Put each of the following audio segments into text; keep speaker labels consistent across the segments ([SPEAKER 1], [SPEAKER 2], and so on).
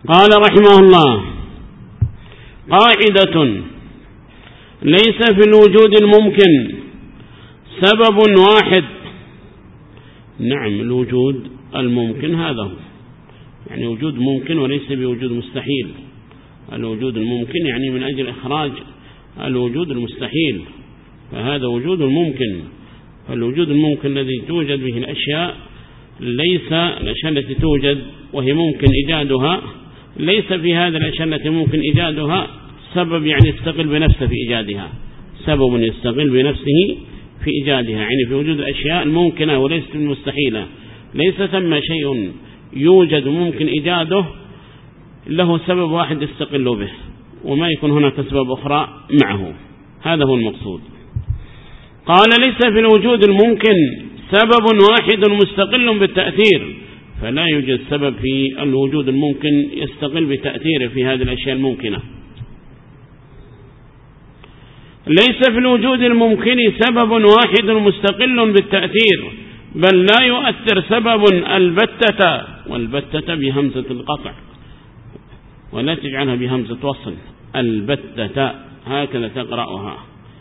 [SPEAKER 1] قال رحمه الله: قاعدة: ليس في الوجود الممكن سبب واحد. نعم، الوجود الممكن هذا هو، يعني وجود ممكن وليس بوجود مستحيل. الوجود الممكن يعني من أجل إخراج الوجود المستحيل، فهذا وجود الممكن. فالوجود الممكن الذي توجد به الأشياء ليس الأشياء التي توجد وهي ممكن إيجادها، ليس في هذا الأشياء التي ممكن إيجادها سبب يعني يستقل بنفسه في إيجادها، سبب يستقل بنفسه في إيجادها، يعني في وجود الأشياء الممكنة وليست المستحيلة. ليس ثم شيء يوجد ممكن إيجاده له سبب واحد يستقل به، وما يكون هناك أسباب أخرى معه. هذا هو المقصود. قال: ليس في الوجود الممكن سبب واحد مستقل بالتأثير، فلا يوجد سبب في الوجود الممكن يستقل بتأثيره في هذه الأشياء الممكنة. ليس في الوجود الممكن سبب واحد مستقل بالتأثير، بل لا يؤثر سبب البتة، والبتة بهمزة القطع ولا تجعلها بهمزة وصل، البتة هكذا تقرأها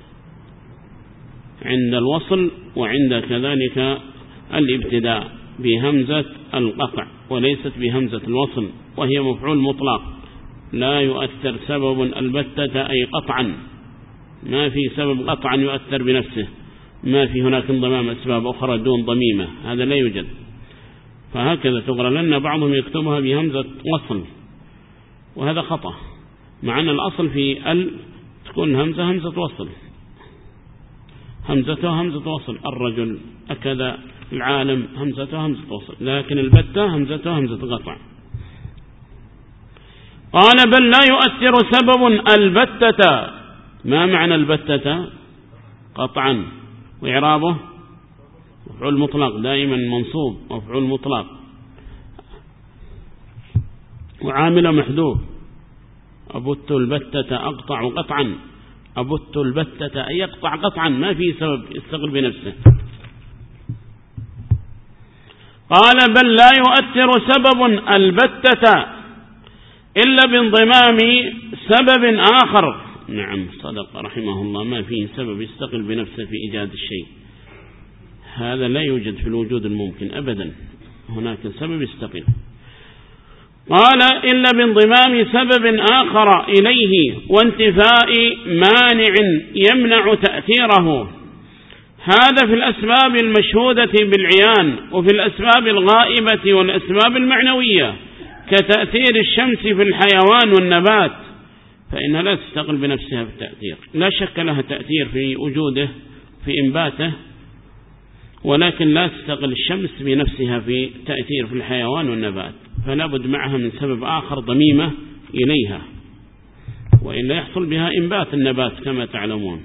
[SPEAKER 1] عند الوصل وعند كذلك الابتداء بهمزة القطع وليست بهمزة الوصل، وهي مفعول مطلق. لا يؤثر سبب البتة أي قطعا، ما في سبب قطعا يؤثر بنفسه، ما في هناك انضمام أسباب أخرى دون ضميمة، هذا لا يوجد. فهكذا تقرأ، لأن بعضهم يكتبها بهمزة وصل وهذا خطأ، مع أن الأصل في تكون همزة وصل، همزتها همزة وصل، الرجل أكذا العالم همزتها همزة وصل، لكن البتة همزتها همزة قطع. قال: بل لا يؤثر سبب البتة. ما معنى البتة؟ قطعا، وإعرابه مفعول مطلق دائما منصوب، مفعول مطلق، وعامل محذوف. أبت البتة أقطع قطعا، أبت البتة أي يقطع قطعا، ما في سبب يستقل بنفسه. قال: بل لا يؤثر سبب البتة إلا بانضمام سبب آخر. نعم، صدق رحمه الله، ما فيه سبب يستقل بنفسه في إيجاد الشيء، هذا لا يوجد في الوجود الممكن أبدا، هناك سبب يستقل. قال: إلا بانضمام سبب آخر إليه وانتفاء مانع يمنع تأثيره. هذا في الأسباب المشهودة بالعيان، وفي الأسباب الغائبة والأسباب المعنوية كتأثير الشمس في الحيوان والنبات، فإنها لا تستقل بنفسها في التأثير، لا شك لها تأثير في وجوده في إنباته، ولكن لا تستقل الشمس بنفسها في تأثير في الحيوان والنبات، فلا بد معها من سبب آخر ضميمة إليها، وإلا يحصل بها إنبات النبات كما تعلمون،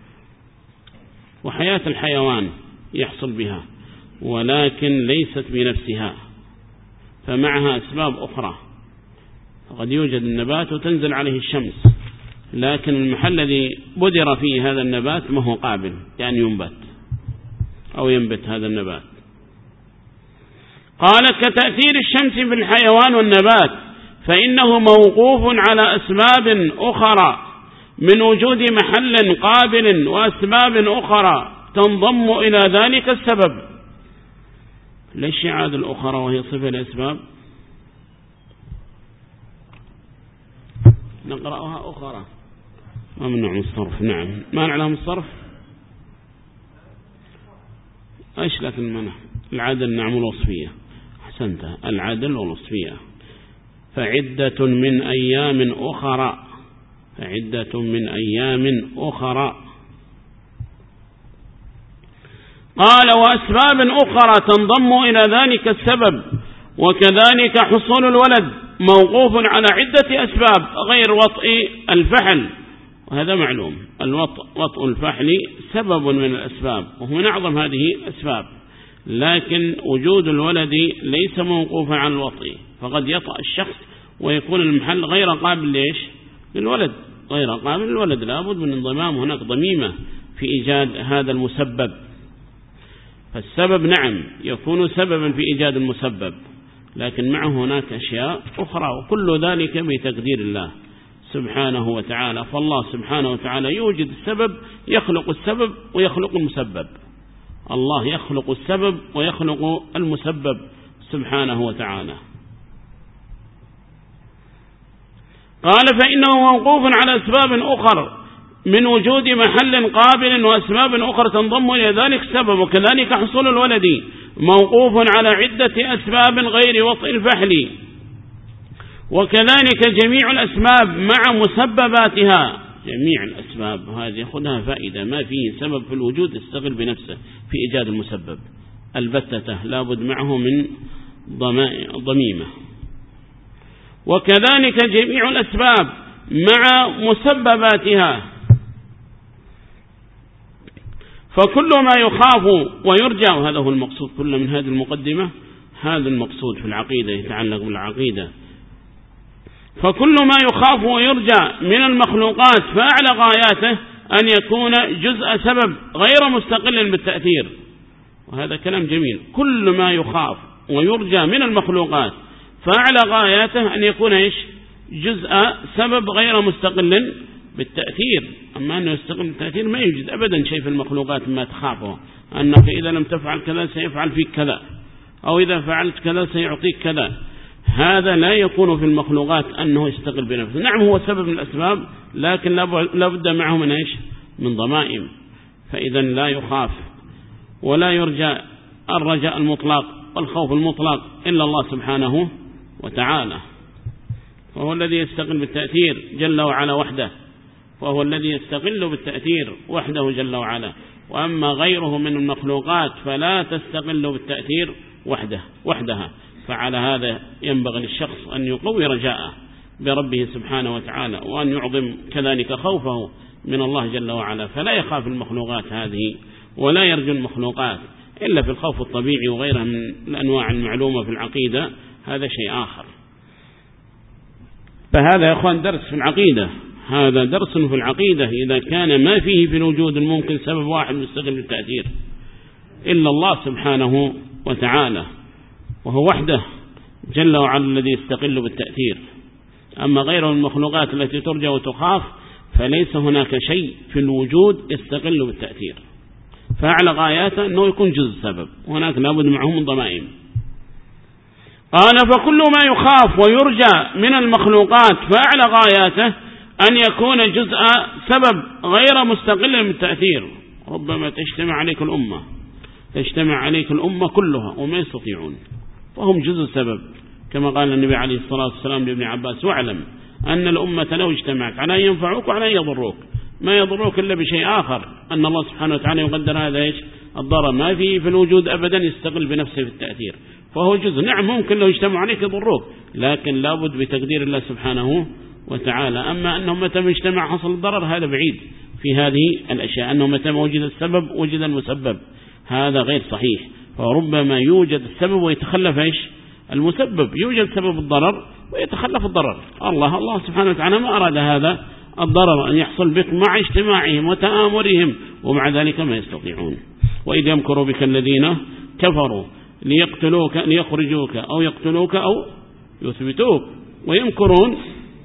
[SPEAKER 1] وحياة الحيوان يحصل بها، ولكن ليست بنفسها، فمعها أسباب أخرى. فقد يوجد النبات وتنزل عليه الشمس، لكن المحل الذي بدر فيه هذا النبات ما هو قابل يعني ينبت أو ينبت هذا النبات. قال: كتأثير الشمس في الحيوان والنبات، فإنه موقوف على أسباب أخرى من وجود محل قابل وأسباب أخرى تنضم إلى ذلك السبب. ليش عاد الأخرى وهي صفة الأسباب؟ نقرأها أخرى، ممنوع من الصرف. نعم، ما نعلم الصرف إيش، لكن منع العدل نعمل وصفية. أحسنت، العدل والوصفية. فعدة من أيام أخرى، فعدة من أيام أخرى. قال: وأسباب أخرى تنضم إلى ذلك السبب، وكذلك حصول الولد موقوف على عدة أسباب غير وطء الفحل، وهذا معلوم، وطء الفحل سبب من الأسباب وهو من أعظم هذه الأسباب، لكن وجود الولد ليس موقوفا على الوطء، فقد يطأ الشخص ويكون المحل غير قابل ليش للولد، غير قابل للولد، لابد من انضمام هناك ضميمة في إيجاد هذا المسبب. فالسبب نعم يكون سببا في إيجاد المسبب، لكن معه هناك أشياء أخرى، وكل ذلك بتقدير الله سبحانه وتعالى. فالله سبحانه وتعالى يوجد السبب، يخلق السبب ويخلق المسبب. الله يخلق السبب ويخلق المسبب سبحانه وتعالى. قال فإنه موقوف على أسباب أخرى من وجود محل قابل وأسباب أخرى تنضم إلى ذلك سبب، وكذلك حصول الولد موقوف على عدة أسباب غير وطء الفحل، وكذلك جميع الأسباب مع مسبباتها. جميع الأسباب هذه خذها فائدة، ما فيه سبب في الوجود يستغل بنفسه في إيجاد المسبب البتة، لابد معه من ضميمة. وكذلك جميع الأسباب مع مسبباتها، فكل ما يخاف ويرجى، وهذا هو المقصود كل من هذه المقدمة، هذا المقصود في العقيدة يتعلق بالعقيدة. فكل ما يخاف ويرجى من المخلوقات فأعلى غاياته أن يكون جزء سبب غير مستقل بالتأثير. وهذا كلام جميل، كل ما يخاف ويرجى من المخلوقات فأعلى غاياته أن يكون جزء سبب غير مستقل بالتأثير. أما أنه يستقل بالتأثير ما يوجد أبدا شيء في المخلوقات ما تخافه، أنك إذا لم تفعل كذا سيفعل فيك كذا، أو إذا فعلت كذا سيعطيك كذا. هذا لا يكون في المخلوقات أنه يستقل بنفسه. نعم هو سبب من الأسباب، لكن لابد معه من من ضمائم. فإذا لا يخاف ولا يرجى الرجاء المطلق والخوف المطلق إلا الله سبحانه وتعالى، فهو الذي يستقل بالتأثير جل وعلا وحده، وهو الذي يستقل بالتأثير وحده جل وعلا. وأما غيره من المخلوقات فلا تستقل بالتأثير وحدها. فعلى هذا ينبغي للشخص أن يقوي رجاءه بربه سبحانه وتعالى، وأن يعظم كذلك خوفه من الله جل وعلا، فلا يخاف المخلوقات هذه ولا يرجو المخلوقات إلا في الخوف الطبيعي وغيرها من الأنواع المعلومة في العقيدة، هذا شيء آخر. فهذا يا أخوان درس في العقيدة، هذا درس في العقيدة. إذا كان ما فيه في الوجود الممكن سبب واحد مستقل بالتأثير إلا الله سبحانه وتعالى، وهو وحده جل وعلا الذي يستقل بالتأثير. أما غير المخلوقات التي ترجى وتخاف فليس هناك شيء في الوجود يستقل بالتأثير، فأعلى غاياته أنه يكون جزء سبب، وهناك لابد معه من ضمائم. قال فكل ما يخاف ويرجى من المخلوقات فأعلى غاياته أن يكون جزء سبب غير مستقل بالتأثير. ربما تجتمع عليك الأمة كلها وما يستطيعون، فهم جزء سبب، كما قال النبي عليه الصلاة والسلام لابن عباس: واعلم أن الأمة لو اجتمعت على أن ينفعوك وعلى أن يضروك ما يضروك إلا بشيء آخر، أن الله سبحانه وتعالى يقدر هذا الضرر، ما فيه في الوجود أبدا يستقل بنفسه في التأثير، فهو جزء. نعم ممكن لو اجتمعوا عليك يضروك، لكن لابد بتقدير الله سبحانه وتعالى. أما أنه متى ما اجتمع حصل الضرر هذا بعيد في هذه الأشياء، أنه متى ما وجد السبب وجد المسبب، هذا غير صحيح. فربما يوجد السبب ويتخلف المسبب، يوجد سبب الضرر ويتخلف الضرر. الله سبحانه وتعالى ما أراد هذا الضرر أن يحصل بك مع اجتماعهم وتآمرهم، ومع ذلك ما يستطيعون. وإذ يمكر بك الذين كفروا ليخرجوك أو يقتلوك أو يثبتوك، ويمكرون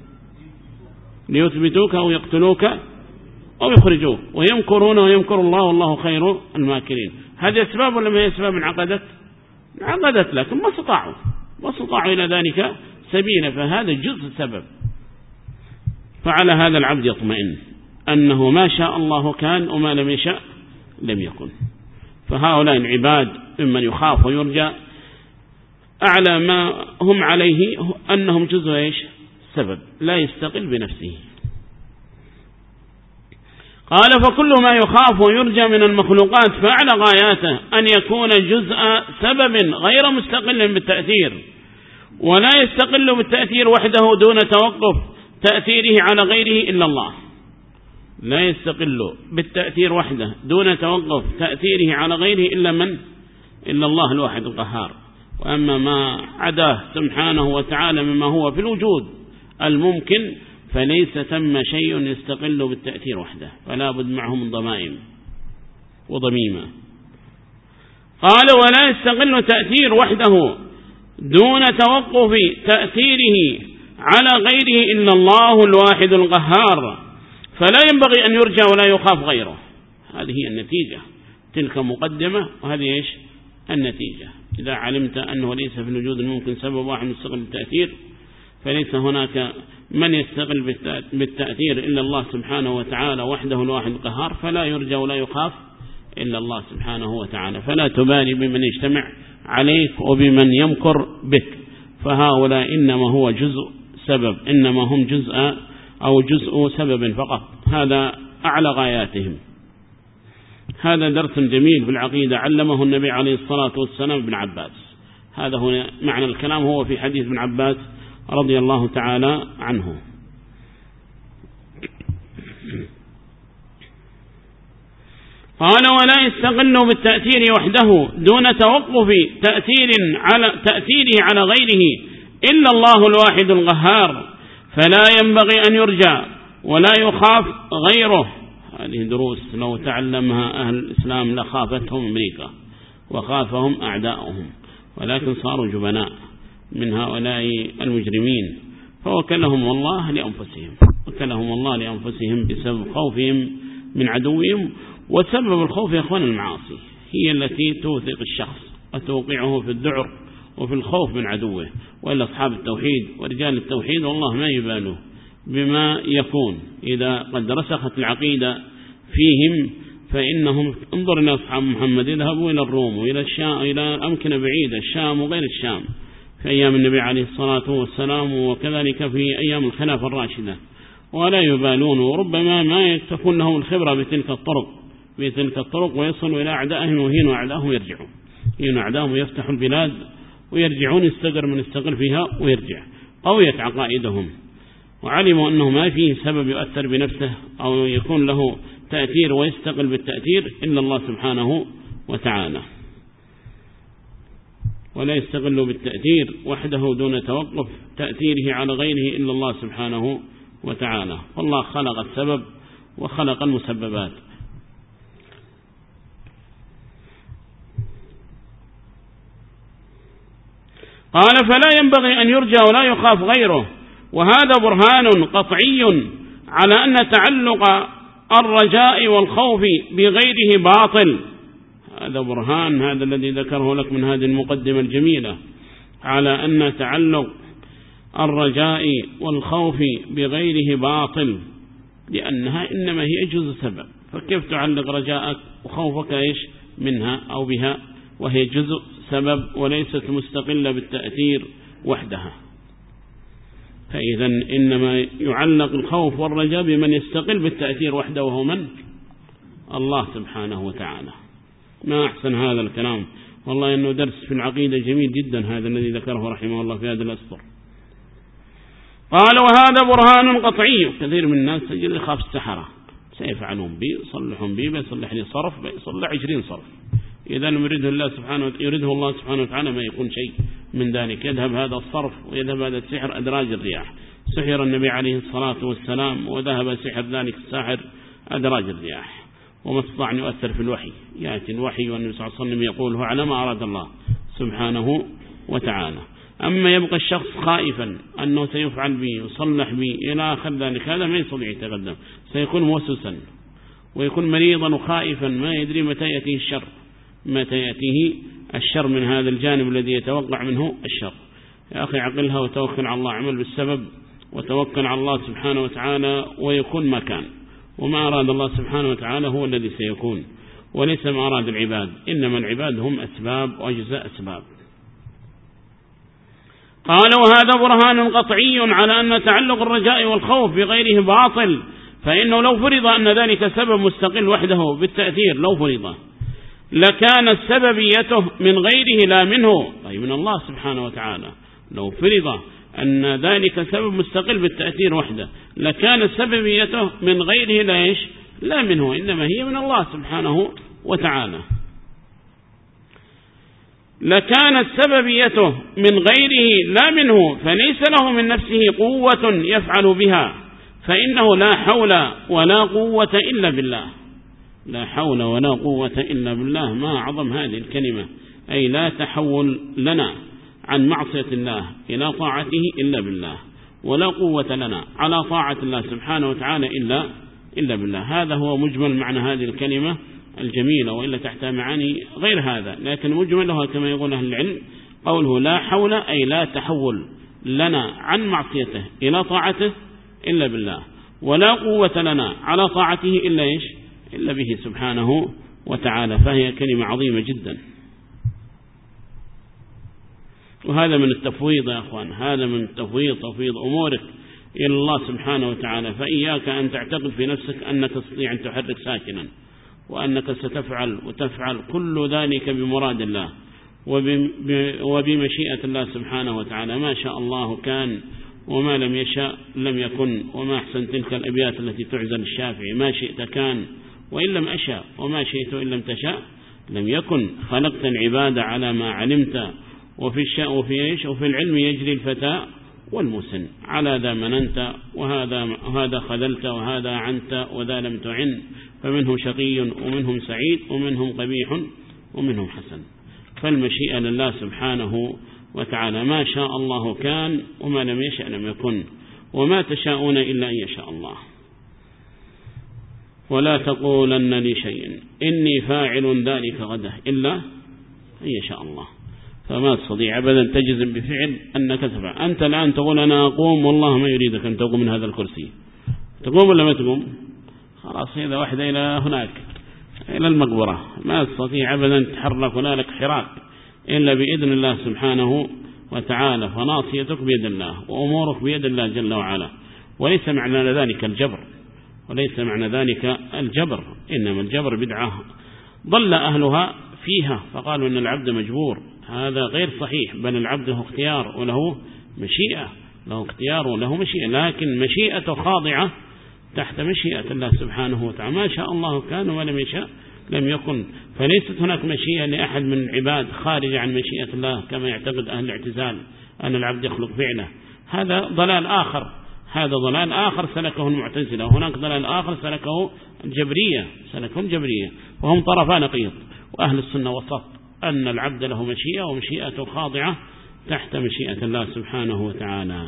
[SPEAKER 1] ليثبتوك أو يقتلوك أو يخرجوك، ويمكرون ويمكر الله والله خير الماكرين. هذه أسباب ولا ما هي أسباب انعقدت لكن ما استطاعوا إلى ذلك سبيلا، فهذا جزء سبب. فعلى هذا العبد يطمئن أنه ما شاء الله كان وما لم يشاء لم يكن. فهؤلاء العباد ممن يخاف ويرجى، أعلى ما هم عليه أنهم جزء سبب لا يستقل بنفسه. قال فكل ما يخاف ويرجى من المخلوقات فأعلى غاياته أن يكون جزء سبب غير مستقل بالتأثير، ولا يستقل بالتأثير وحده دون توقف تأثيره على غيره إلا الله. لا يستقل بالتأثير وحده دون توقف تأثيره على غيره إلا الله الواحد القهار. وأما ما عداه سبحانه وتعالى مما هو في الوجود الممكن فليس ثم شيء يستقل بالتأثير وحده، فلا بد معه من ضمائم وضميمة. قال ولا يستقل تأثير وحده دون توقف تأثيره على غيره إلا الله الواحد القهار، فلا ينبغي أن يرجى ولا يخاف غيره. هذه هي النتيجة، تلك مقدمة وهذه إيش النتيجة. إذا علمت أنه ليس في الوجود الممكن سبب واحد يستغل بالتأثير، فليس هناك من يستغل بالتأثير إلا الله سبحانه وتعالى وحده الواحد القهار، فلا يرجى ولا يخاف إلا الله سبحانه وتعالى. فلا تبالي بمن يجتمع عليك وبمن يمكر بك، فهؤلاء إنما هو جزء سبب، إنما هم جزء سبب فقط، هذا أعلى غاياتهم. هذا درس جميل في العقيدة علمه النبي عليه الصلاة والسلام ابن عباس. هذا هو معنى الكلام، هو في حديث ابن عباس رضي الله تعالى عنه. قال ولا يستغل بالتأثير وحده دون توقف تأثيره على غيره إلا الله الواحد القهار، فلا ينبغي أن يرجى ولا يخاف غيره. هذه دروس لو تعلمها أهل الإسلام لخافتهم أمريكا وخافهم أعداؤهم، ولكن صاروا جبناء من هؤلاء المجرمين، فوكلهم الله لأنفسهم بسبب خوفهم من عدوهم. وسبب الخوف يا أخوان المعاصي هي التي توثق الشخص وتوقعه في الذعر وفي الخوف من عدوه. وإلا أصحاب التوحيد ورجال التوحيد والله ما يبالوا بما يكون إذا قد رسخت العقيدة فيهم، فإنهم انظر إلى أصحاب محمد يذهبوا إلى الروم وإلى الشام، إلى أمكنة بعيدة، الشام وغير الشام في أيام النبي عليه الصلاة والسلام، وكذلك في أيام الخلافة الراشدة، ولا يبالون، وربما ما يكتفون لهم الخبرة بتلك الطرق ويصلوا إلى أعدائهم وهينوا أعدائهم يرجعون، هينوا أعدائهم يفتحوا البلاد ويرجعون، يستقر من استقر فيها ويرجع. قويت عقائدهم وعلموا أنه ما فيه سبب يؤثر بنفسه أو يكون له تأثير ويستقل بالتأثير إلا الله سبحانه وتعالى، ولا يستغل بالتأثير وحده دون توقف تأثيره على غيره إلا الله سبحانه وتعالى. والله خلق السبب وخلق المسببات. قال فلا ينبغي أن يرجى ولا يخاف غيره، وهذا برهان قطعي على أن تعلق الرجاء والخوف بغيره باطل. هذا برهان، هذا الذي ذكره لك من هذه المقدمة الجميلة، على أن تعلق الرجاء والخوف بغيره باطل، لأنها إنما هي جزء سبب، فكيف تعلق رجاءك وخوفك إيش منها أو بها وهي جزء سبب وليست مستقلة بالتأثير وحدها. فإذا إنما يعلق الخوف والرجاء بمن يستقل بالتأثير وحده، وهو من؟ الله سبحانه وتعالى. ما أحسن هذا الكلام، والله إنه درس في العقيدة جميل جدا هذا الذي ذكره رحمه الله في هذا الأسطر. قال وهذا برهان قطعي. كثير من الناس تجد يخاف السحرة، سيفعلون بي، يصلحون بي، بيصلح لي صرف، بيصلح 20 صرف. إذا يريده الله سبحانه وتعالى ما يكون شيء من ذلك، يذهب هذا الصرف ويذهب هذا السحر أدراج الرياح. سحر النبي عليه الصلاة والسلام وذهب سحر ذلك الساحر أدراج الرياح، وما استطاع أن يؤثر في الوحي. يأتي الوحي والنبي صلى الله عليه وسلم يقول هو على ما أراد الله سبحانه وتعالى. أما يبقى الشخص خائفا أنه سيفعل به وصلح به إلى آخر ذلك، هذا ما يستطيع يتقدم، سيكون موسوسا ويكون مريضا وخائفا، ما يدري متى يأتيه الشر من هذا الجانب الذي يتوقع منه الشر. يا أخي عقلها وتوكل على الله، عمل بالسبب وتوكل على الله سبحانه وتعالى ويكون ما كان، وما أراد الله سبحانه وتعالى هو الذي سيكون، وليس ما أراد العباد، إنما العباد هم أسباب وأجزاء أسباب. قال وهذا برهان قطعي على أن تعلق الرجاء والخوف بغيره باطل، فإنه لو فرض أن ذلك سبب مستقل وحده بالتأثير، لو فرض لكان سببيته من غيره لا منه، أي من الله سبحانه وتعالى. لو فرض أن ذلك سبب مستقل بالتأثير وحده لكان سببيته من غيره لا منه، إنما هي من الله سبحانه وتعالى. لكانت سببيته من غيره لا منه، فليس له من نفسه قوة يفعل بها، فإنه لا حول ولا قوة إلا بالله. لا حول ولا قوة إلا بالله، ما أعظم هذه الكلمة، أي لا تحول لنا عن معصية الله إلى طاعته إلا بالله، ولا قوة لنا على طاعة الله سبحانه وتعالى إلا بالله. هذا هو مجمل معنى هذه الكلمة الجميلة، وإلا تحت معاني غير هذا، لكن مجملها كما يقول أهل العلم قوله لا حول أي لا تحول لنا عن معصيته إلى طاعته إلا بالله، ولا قوة لنا على طاعته إلا به سبحانه وتعالى. فهي كلمة عظيمة جدا، وهذا من التفويض يا أخوان، هذا من التفويض، تفويض أمورك إلى الله سبحانه وتعالى. فإياك أن تعتقد في نفسك أنك تستطيع أن تحرك ساكنا، وأنك ستفعل وتفعل كل ذلك بمراد الله وبمشيئة الله سبحانه وتعالى. ما شاء الله كان، وما لم يشاء لم يكن. وما أحسن تلك الأبيات التي تعزل الشافعي: ما شئت كان وإن لم أشاء، وما شئت إن لم تشاء لم يكن. خلقت العباد على ما علمت، وفي العلم يجري الفتى والمسن. على ذا مننت وهذا خذلت، وهذا عنت وذا لم تعن. فمنهم شقي ومنهم سعيد، ومنهم قبيح ومنهم حسن. فالمشيئة لله سبحانه وتعالى، ما شاء الله كان، وما لم يشأ لم يكن، وما تشاءون إلا أن يشاء الله. ولا تقولن لشيء إني فاعل ذلك غدا إلا أن يشاء الله. فما تستطيع أبدا تجزم بفعل أنك تفعل. أنت الآن تقول أنا أقوم، والله ما يريدك أن تقوم من هذا الكرسي. تقوم ولا ما تقوم؟ خلاص إذا واحدة إلى هناك إلى المقبرة، ما تستطيع أبدا تحرك ولا لك حراك إلا بإذن الله سبحانه وتعالى. فناصيتك بيد الله، وأمورك بيد الله جل وعلا. وليس معنى ذلك الجبر، إنما الجبر بدعة ضل أهلها فيها، فقالوا أن العبد مجبور. هذا غير صحيح، بل العبد له اختيار وله مشيئة، لكن مشيئته خاضعة تحت مشيئة الله سبحانه وتعالى. ما شاء الله كان، وما لم يشاء لم يكن. فليست هناك مشيئة لأحد من العباد خارج عن مشيئة الله، كما يعتقد أهل الاعتزال أن العبد يخلق فعله. هذا ضلال آخر سلكه المعتزلة، وهناك ضلال آخر سلكه الجبرية، وهم طرفان نقيض. وأهل السنة وسط، أن العبد له مشيئة، ومشيئته خاضعة تحت مشيئة الله سبحانه وتعالى.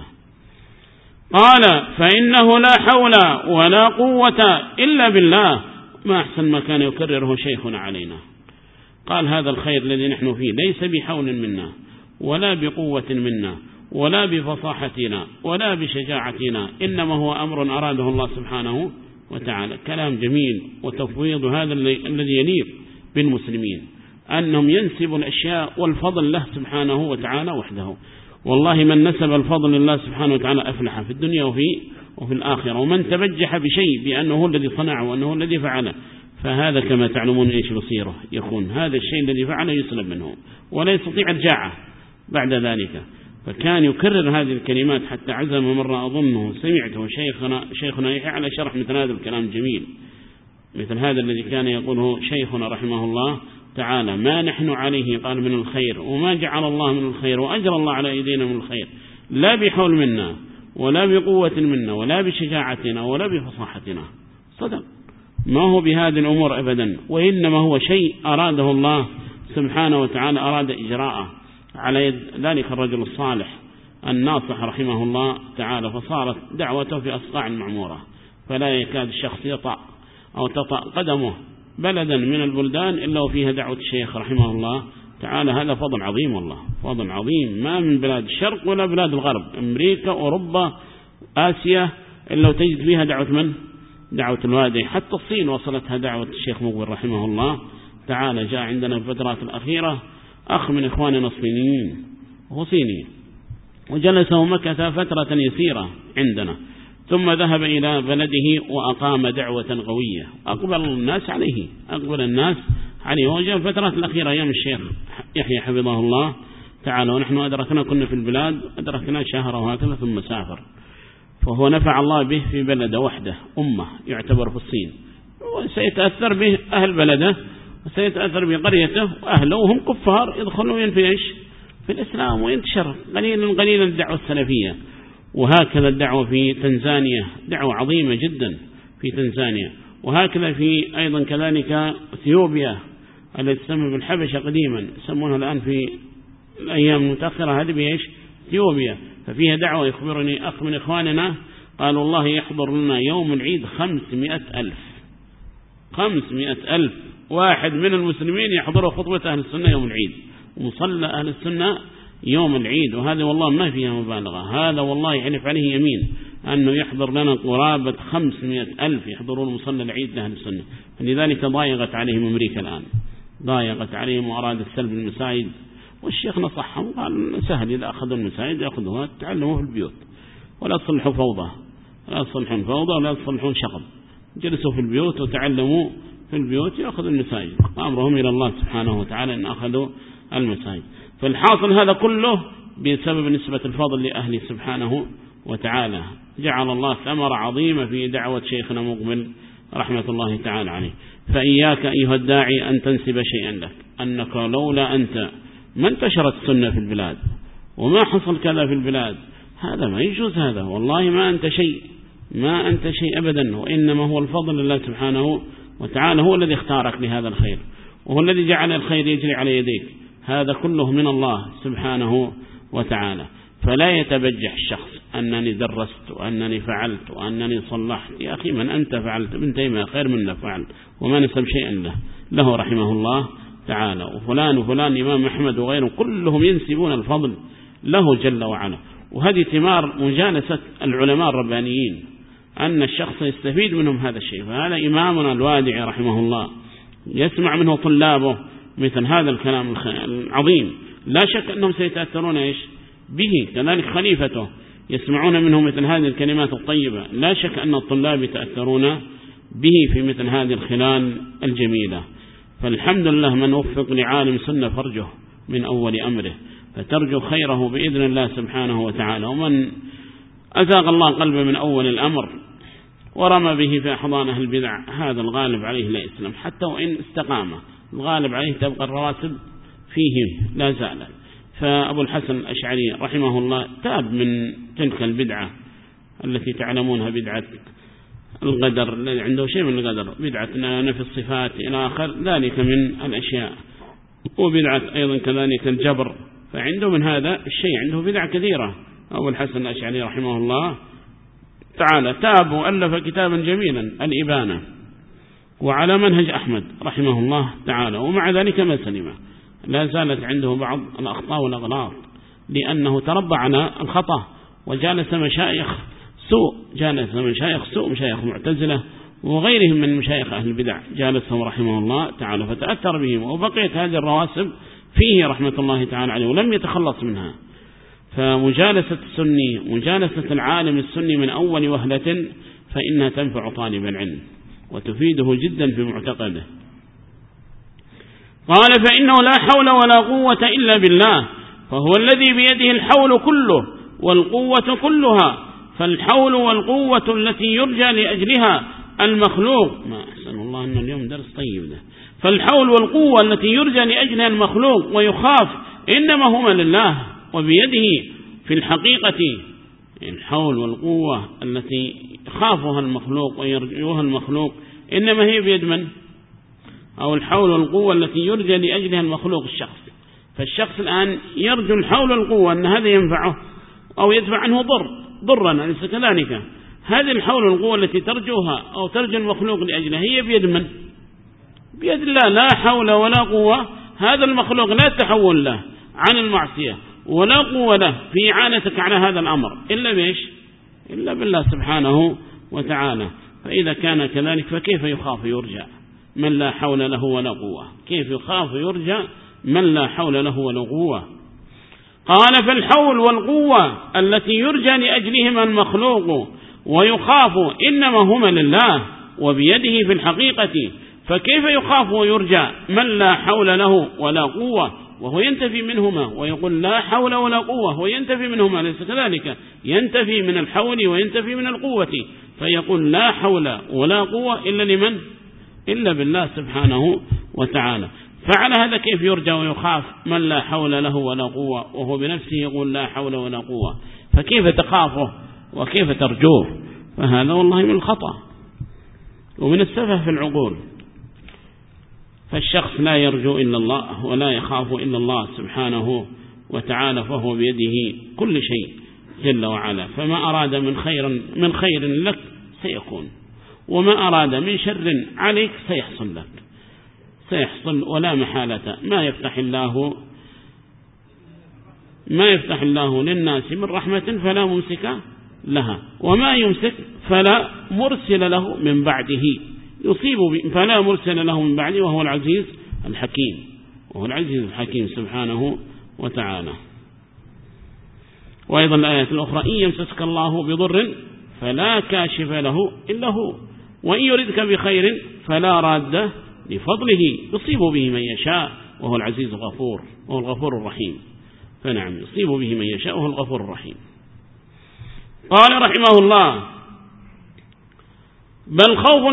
[SPEAKER 1] قال: فإنه لا حول ولا قوة إلا بالله. ما أحسن ما كان يكرره شيخنا علينا. قال: هذا الخير الذي نحن فيه ليس بحول منا، ولا بقوة منا، ولا بفصاحتنا، ولا بشجاعتنا، إنما هو أمر أراده الله سبحانه وتعالى. كلام جميل وتفويض، هذا الذي يليق بالمسلمين، أنهم ينسبوا الأشياء والفضل له سبحانه وتعالى وحده. والله من نسب الفضل لله سبحانه وتعالى أفلح في الدنيا وفي الآخرة. ومن تبجح بشيء بأنه هو الذي صنعه وأنه الذي فعله، فهذا كما تعلمون إيش بصيره يكون. هذا الشيء الذي فعله يسلب منه، ولا يستطيع الرجاعة بعد ذلك. فكان يكرر هذه الكلمات حتى عزم مرة أظنه سمعته شيخنا يحيى على شرح مثل هذا الكلام جميل، مثل هذا الذي كان يقوله شيخنا رحمه الله تعالى: ما نحن عليه قال من الخير، وما جعل الله من الخير، وأجر الله على أيدينا من الخير، لا بحول منا، ولا بقوة منا، ولا بشجاعتنا، ولا بفصاحتنا. صدق، ما هو بهذه الأمور أبدا، وإنما هو شيء أراده الله سبحانه وتعالى، أراد إجراءه على يد ذلك الرجل الصالح الناصح رحمه الله تعالى. فصارت دعوته في أصقاع المعمورة، فلا يكاد الشخص يطأ أو تطأ قدمه بلدا من البلدان إلا وفيها دعوة الشيخ رحمه الله تعالى. هذا فضل عظيم، والله فضل عظيم، ما من بلاد الشرق ولا بلاد الغرب، أمريكا، أوروبا، آسيا، إلا وتجد فيها دعوة الوادي. حتى الصين وصلتها دعوة الشيخ مقبل رحمه الله تعالى. جاء عندنا في الفترات الأخيرة أخ من إخواننا الصينيين، وهو صيني، وجلس ومكث فترة يسيرة عندنا، ثم ذهب إلى بلده وأقام دعوة قوية، أقبل الناس عليه. وجاء الفترات الأخيرة أيام الشيخ يحيى حفظه الله تعالى، ونحن كنا في البلاد، أدركنا شهر وهكذا ثم سافر. فهو نفع الله به في بلده وحده، أمة يعتبر في الصين، وسيتأثر به أهل بلده، وسيتأثر بقريته وأهله، وهم كفار يدخلون في الإسلام، وينتشر قليلا الدعوة السلفية. وهكذا الدعوة في تنزانيا، دعوة عظيمة جدا في تنزانيا. وهكذا في أيضا كذلك إثيوبيا التي تسمى بالحبشة قديما، يسمونها الآن في الأيام المتأخرة هذه بإيش؟ إثيوبيا، ففيها دعوة. يخبرني أخ من إخواننا قال والله يحضر لنا يوم العيد 500,000 واحد من المسلمين يحضروا خطبة أهل السنة يوم العيد، ومصلى أهل السنة يوم العيد. وهذا والله ما فيها مبالغة، هذا والله يحلف عليه يمين أنه يحضر لنا قرابة 500,000 يحضرون مصلى العيد لأهل السنة. فلذلك ضايقت عليهم أمريكا الآن، ضايقت عليهم وأرادت سلب المساجد، والشيخ نصحهم قال سهل إذا أخذوا المساجد يأخذوها تعلموا في البيوت، ولا تصلحوا فوضى، ولا تصلحون فوضى، ولا تصلحون شغب، جلسوا في البيوت وتعلموا في البيوت يأخذوا المساجد، أمرهم إلى الله سبحانه وتعالى أن أخذوا المساجد. فالحاصل هذا كله بسبب نسبة الفضل لأهله سبحانه وتعالى. جعل الله ثمرة عظيمة في دعوة شيخنا مقبل رحمة الله تعالى عليه. فإياك أيها الداعي أن تنسب شيئا لك، أنك لولا أنت ما انتشرت السنة في البلاد وما حصل كذا في البلاد، هذا ما يجوز، هذا والله ما أنت شيء، ما أنت شيء أبدا، وإنما هو الفضل لله سبحانه وتعالى، هو الذي اختارك لهذا الخير، وهو الذي جعل الخير يجري على يديك، هذا كله من الله سبحانه وتعالى. فلا يتبجح الشخص أنني درست وأنني فعلت وأنني صلحت. يا أخي من أنت فعلت؟ ابن تيمية خير منه فعل وما نسب شيئا له رحمه الله تعالى، وفلان وفلان إمام أحمد وغيره كلهم ينسبون الفضل له جل وعلا. وهذه ثمار مجالسة العلماء الربانيين، أن الشخص يستفيد منهم هذا الشيء. فهذا إمامنا الوادعي رحمه الله يسمع منه طلابه مثل هذا الكلام العظيم، لا شك أنهم سيتأثرون إيش به، كذلك خليفته يسمعون منه مثل هذه الكلمات الطيبة، لا شك أن الطلاب يتأثرون به في مثل هذه الخلال الجميلة. فالحمد لله من وفق لعالم سنة فرجه من أول أمره، فترجو خيره بإذن الله سبحانه وتعالى. ومن أزاغ الله قلبه من أول الأمر ورمى به في أحضان أهل البدع، هذا الغالب عليه لا يسلم، حتى وإن استقام الغالب عليه تبقى الرواسب فيه لا زالت. فأبو الحسن الأشعري رحمه الله تاب من تلك البدعة التي تعلمونها، بدعة القدر، الذي عنده شيء من القدر، بدعة نفي الصفات إلى آخر ذلك من الأشياء، وبدعة أيضا كذلك الجبر، فعنده من هذا الشيء، عنده بدعة كثيرة. أبو الحسن الأشعري رحمه الله تعالى تاب وألف كتابا جميلا الإبانة، وعلى منهج أحمد رحمه الله تعالى، ومع ذلك ما سلم، لا زالت عنده بعض الأخطاء والأغلاط، لأنه تربى على الخطأ وجالس مشايخ سوء، جالس مشايخ سوء، مشايخ معتزلة وغيرهم من مشايخ أهل البدع جالسهم رحمه الله تعالى، فتأثر بهم، وبقيت هذه الرواسب فيه رحمة الله تعالى عليه ولم يتخلص منها. فمجالسة السني، مجالسة العالم السني من أول وهلة، فإنها تنفع طالب العلم وتفيده جدا في معتقده. قال فإنه لا حول ولا قوة إلا بالله، فهو الذي بيده الحول كله والقوة كلها، فالحول والقوة التي يرجى لأجلها المخلوق، ما أحسن الله أن اليوم درس طيب ده، فالحول والقوة التي يرجى لأجلها المخلوق ويخاف إنما هما لله وبيده في الحقيقة. الحول والقوة التي يخافها المخلوق ويرجوها المخلوق إنما هي بيد من؟ أو الحول والقوة التي يرجى لأجلها المخلوق الشخص، فالشخص الآن يرجو الحول والقوة أن هذا ينفعه أو يدفع عنه ضرا، أليس كذلك؟ هذه الحول والقوة التي ترجوها أو ترجو المخلوق لأجلها هي بيد من؟ بيد الله، لا حول ولا قوة. هذا المخلوق لا تحول له عن المعصية ولا قوة له في إعانتك على هذا الأمر إلا بإيش؟ إلا بالله سبحانه وتعالى. فإذا كان كذلك فكيف يخاف يرجى من لا حول له ولا قوة؟ كيف يخاف يرجى من لا حول له ولا قوة؟ قال فالحول والقوة التي يرجى لأجلهما المخلوق ويخاف إنما هما لله وبيده في الحقيقة، فكيف يخاف ويرجى من لا حول له ولا قوة وهو ينتفي منهما، ويقول لا حول ولا قوة وينتفي منهما، ليس كذلك؟ ينتفي من الحول وينتفي من القوة، فيقول لا حول ولا قوة إلا لمن؟ إلا بالله سبحانه وتعالى. فعلى هذا كيف يرجى ويخاف من لا حول له ولا قوة وهو بنفسه يقول لا حول ولا قوة؟ فكيف تخافه وكيف ترجوه؟ فهذا والله من الخطأ ومن السفه في العقول. فالشخص لا يرجو إلا الله ولا يخاف إلا الله سبحانه وتعالى، فهو بيده كل شيء جل وعلا. فما أراد من خير لك سيكون، وما أراد من شر عليك سيحصل لك، سيحصل ولا محالة. ما يفتح الله للناس من رحمة فلا ممسك لها، وما يمسك فلا مرسل له من بعده، فلا مرسل له من بعده، وهو العزيز الحكيم سبحانه وتعالى. وأيضا الآيات الأخرى: إن يمسسك الله بضر فلا كاشف له إلا هو، وإن يردك بخير فلا راد لفضله يصيب به من يشاء وهو العزيز الغفور وهو الغفور الرحيم. فنعم، يصيب به من يشاء وهو الغفور الرحيم. قال رحمه الله: بل خوف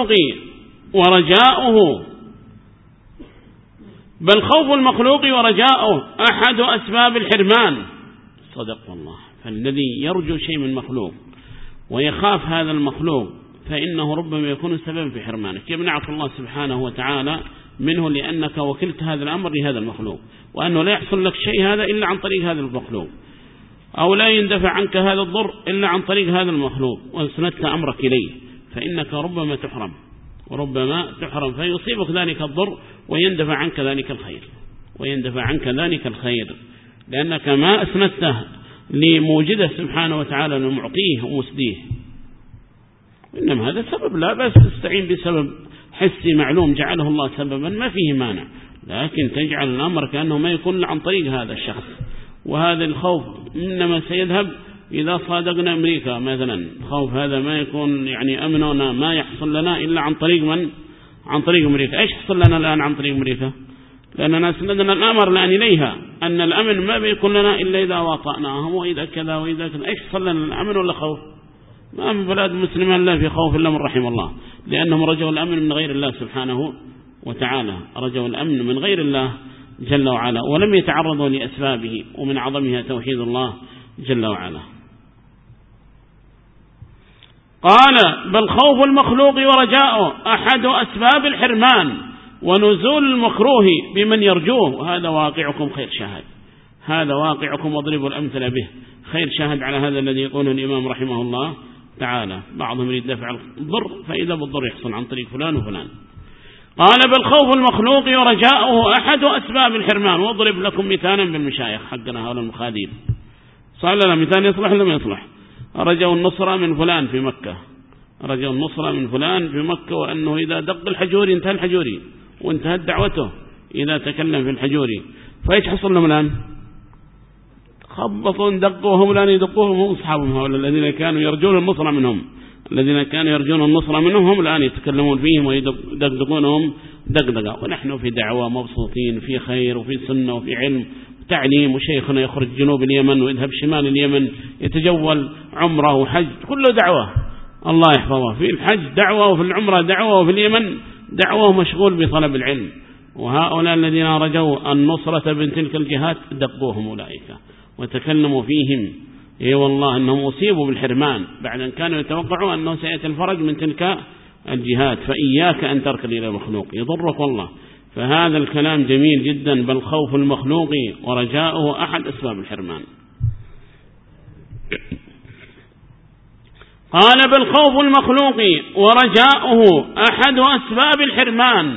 [SPEAKER 1] المخلوق ورجاؤه أحد أسباب الحرمان. صدق الله. فالذي يرجو شيء من مخلوق ويخاف هذا المخلوق فإنه ربما يكون سبب في حرمانك، يمنعك الله سبحانه وتعالى منه، لأنك وكلت هذا الأمر لهذا المخلوق، وأنه لا يحصل لك شيء هذا إلا عن طريق هذا المخلوق، أو لا يندفع عنك هذا الضر إلا عن طريق هذا المخلوق، وأسندت أمرك إليه، فإنك ربما تحرم فيصيبك ذلك الضر ويندفع عنك ذلك الخير، لأنك ما أسندته لموجده سبحانه وتعالى لمعطيه ومسديه. إنما هذا سبب، لا بس تستعين بسبب حسي معلوم جعله الله سببا، ما فيه مانع، لكن تجعل الأمر كأنه ما يكون عن طريق هذا الشخص. وهذا الخوف إنما سيذهب إذا صادقنا أمريكا مثلا، خوف هذا ما يكون يعني أمننا ما يحصل لنا إلا عن طريق عن طريق أمريكا. إيش حصل لنا الآن عن طريق أمريكا؟ لأننا سندنا الأمر الآن إليها أن الأمن ما بيكون لنا إلا إذا واطأناهم وإذا كذا وإذا كذا. إيش حصل لنا، الأمن ولا خوف؟ ما من بلاد مسلمة لا في خوف إلا من رحم الله، لأنهم رجوا الأمن من غير الله سبحانه وتعالى، رجوا الأمن من غير الله جل وعلا، ولم يتعرضوا لأسبابه، ومن عظمها توحيد الله جل وعلا. قال: بل خوف المخلوق ورجاؤه أحد أسباب الحرمان ونزول المكروه بمن يرجوه، وهذا واقعكم خير شاهد، هذا واقعكم واضربوا الأمثل به، خير شاهد على هذا الذي يقوله الإمام رحمه الله تعالى. بعضهم يريد دفع الضر، فإذا بالضر يحصل عن طريق فلان وفلان. قال: بل خوف المخلوق ورجاؤه أحد أسباب الحرمان. واضرب لكم مثالا بالمشايخ حقنا هؤلاء المخاديم. صار لنا مثال يصلح لم يصلح؟ رجوا النصرة من فلان في مكة، وأنه إذا دق الحجوري انتهى الحجوري وانتهت دعوته إذا تكلم في الحجوري. فإيش حصل لهم الآن؟ خبطوا دقوا هم الآن يدقوهم هم أصحابهم، هؤلاء الذين كانوا يرجون النصر منهم هم الآن يتكلمون فيهم ويدقدقونهم دقدقة. ونحن في دعوة مبسوطين في خير وفي سنة وفي علم تعليم، وشيخنا يخرج جنوب اليمن ويذهب شمال اليمن يتجول عمره وحج، كله دعوة الله يحفظه، في الحج دعوة وفي العمرة دعوة وفي اليمن دعوة، مشغول بطلب العلم. وهؤلاء الذين رجوا النصرة من تلك الجهات دقوهم أولئك وتكلموا فيهم، اي والله أنهم أصيبوا بالحرمان بعد أن كانوا يتوقعوا أنه سيأتي الفرج من تلك الجهات. فإياك أن تركن إلى مخلوق يضرك والله. فهذا الكلام جميل جدا. بل خوف المخلوق ورجاؤه أحد أسباب الحرمان. قال: بل خوف المخلوق ورجاؤه أحد أسباب الحرمان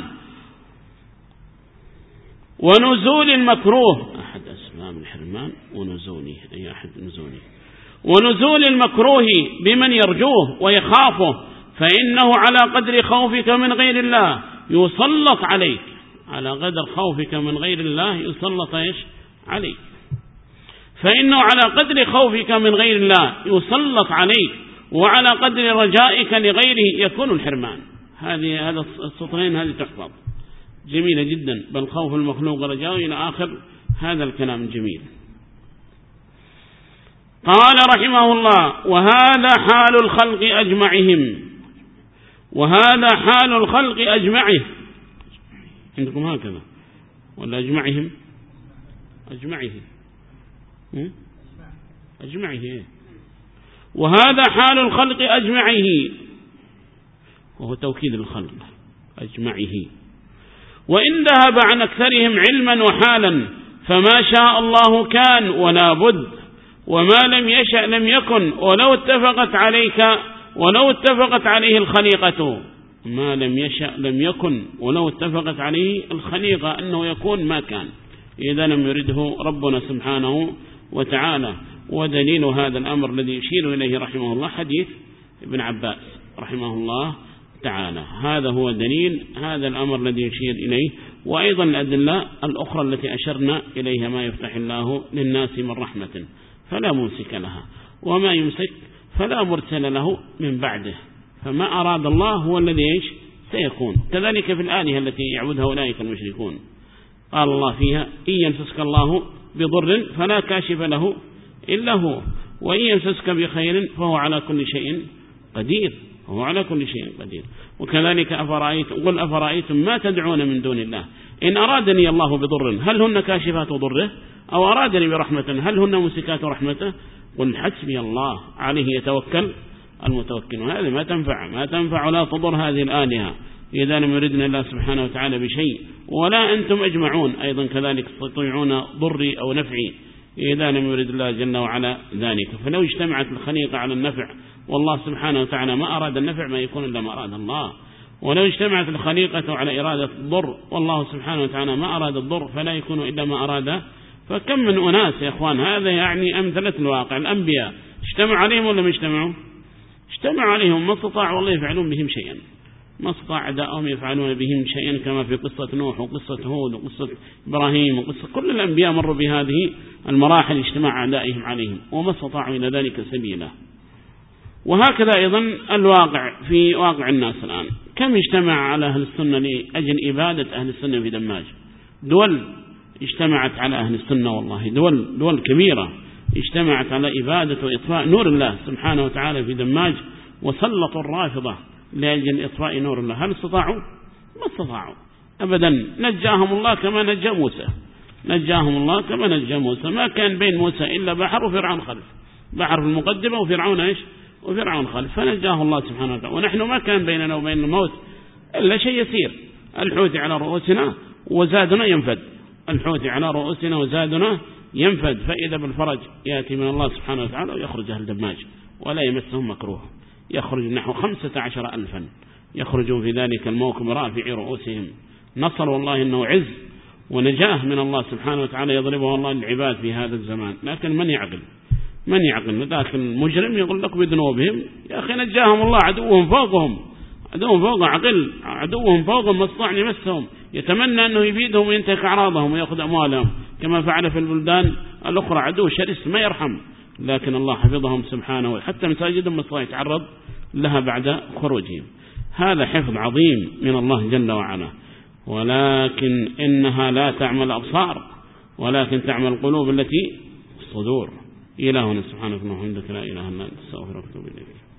[SPEAKER 1] ونزول المكروه، أحد أسباب الحرمان ونزوله، أي أحد نزوله، ونزول المكروه بمن يرجوه ويخافه، فإنه على قدر خوفك من غير الله يسلط عليك، على قدر خوفك من غير الله يسلط عليك، فإنه على قدر خوفك من غير الله يسلط عليك، وعلى قدر رجائك لغيره يكون الحرمان. هذا السطرين هذه تحفظ جميلة جدا. بل خوف المخلوق ورجاؤه إلى آخر هذا الكلام الجميل. قال رحمه الله: وهذا حال الخلق أجمعهم، عندكم هكذا ولا أجمعهم؟ أجمعه. وهذا حال الخلق أجمعه، وهو توكيد الخلق أجمعه، وإن ذهب عن أكثرهم علما وحالا فما شاء الله كان ولا بد، وما لم يشأ لم يكن، ولو اتفقت عليه الخليقة، ما لم يشأ لم يكن ولو اتفقت عليه الخليقة أنه يكون ما كان، إذا لم يرده ربنا سبحانه وتعالى. ودليل هذا الأمر الذي يشير إليه رحمه الله حديث ابن عباس رحمه الله تعالى، هذا هو دليل هذا الأمر الذي يشير إليه. وأيضا الأدلة الأخرى التي أشرنا إليها: ما يفتح الله للناس من رحمة فلا ممسك لها، وما يمسك فلا مرسل له من بعده، فما أراد الله هو الذي سيكون. كذلك في الآلهة التي يعبدها أولئك المشركون، قال الله فيها: إن يمسسك الله بضر فلا كاشف له إلا هو، وإن يمسسك بخير فهو على كل شيء قدير، وكذلك قل أفرأيتم ما تدعون من دون الله إن أرادني الله بضر هل هن كاشفات ضره، أو أرادني برحمة هل هن ممسكات رحمته، قل حسبي الله عليه يتوكل المتوكلون. هذه ما تنفع ولا تضر هذه الآلهة إذا لم يردنا الله سبحانه وتعالى بشيء، ولا أنتم أجمعون أيضا كذلك تطيعون ضري أو نفعي إذا لم يرد الله جل وعلا ذلك. فلو اجتمعت الخليقة على النفع والله سبحانه وتعالى ما أراد النفع ما يكون إلا ما أراد الله، ولو اجتمعت الخليقة على إرادة الضر والله سبحانه وتعالى ما أراد الضر فلا يكون إلا ما أراد. فكم من أناس يا أخوان، هذا يعني أمثلة الواقع. الأنبياء اجتمع عليهم ولا ما اجتمعوا؟ اجتمع عليهم، ما استطاعوا والله يفعلون بهم شيئا، ما استطاع أعداءهم يفعلون بهم شيئا، كما في قصة نوح وقصة هود وقصة إبراهيم وقصة كل الأنبياء مروا بهذه المراحل اجتماع أعدائهم عليهم وما استطاعوا إلى ذلك سبيلا. وهكذا أيضا الواقع في واقع الناس الآن، كم اجتمع على أهل السنة لأجل إبادة أهل السنة في دماج، دول اجتمعت على أهل السنة، والله دول كبيرة اجتمعت على إبادة وإطفاء نور الله سبحانه وتعالى في دماج، وسلطوا الرافضة لأجل إطفاء نور الله. هل استطاعوا؟ ما استطاعوا أبدا. نجاهم الله كما نجى موسى، ما كان بين موسى إلا بحر وفرعون خلف، بحر في المقدمة وفرعون خلف، فنجاه الله سبحانه وتعالى. ونحن ما كان بيننا وبين الموت إلا شيء يسير، الحوت على رؤوسنا وزادنا ينفد، فإذا بالفرج يأتي من الله سبحانه وتعالى ويخرج أهل دماج ولا يمسهم مكروه، يخرج نحو 15,000 يخرجون في ذلك الموكب رافع رؤوسهم، نصر والله إنه عز ونجاه من الله سبحانه وتعالى يضربه الله للعباد في هذا الزمان. لكن من يعقل؟ لكن المجرم يقول لك بذنوبهم، يا أخي نجاهم الله، عدوهم فوقهم عدوهم فوقهم ما استطاع يمسهم، يتمنى أنه يفيدهم وينتهك أعراضهم ويأخذ أموالهم كما فعل في البلدان الأخرى، عدو شرس ما يرحم، لكن الله حفظهم سبحانه، حتى مساجدهم ما استطاع يتعرض لها بعد خروجهم. هذا حفظ عظيم من الله جل وعلا، ولكن إنها لا تعمل الأبصار ولكن تعمل القلوب التي في الصدور. إلهنا سبحانه وتعالى لا إله إلا أنت، استغفرك وأتوب إليك.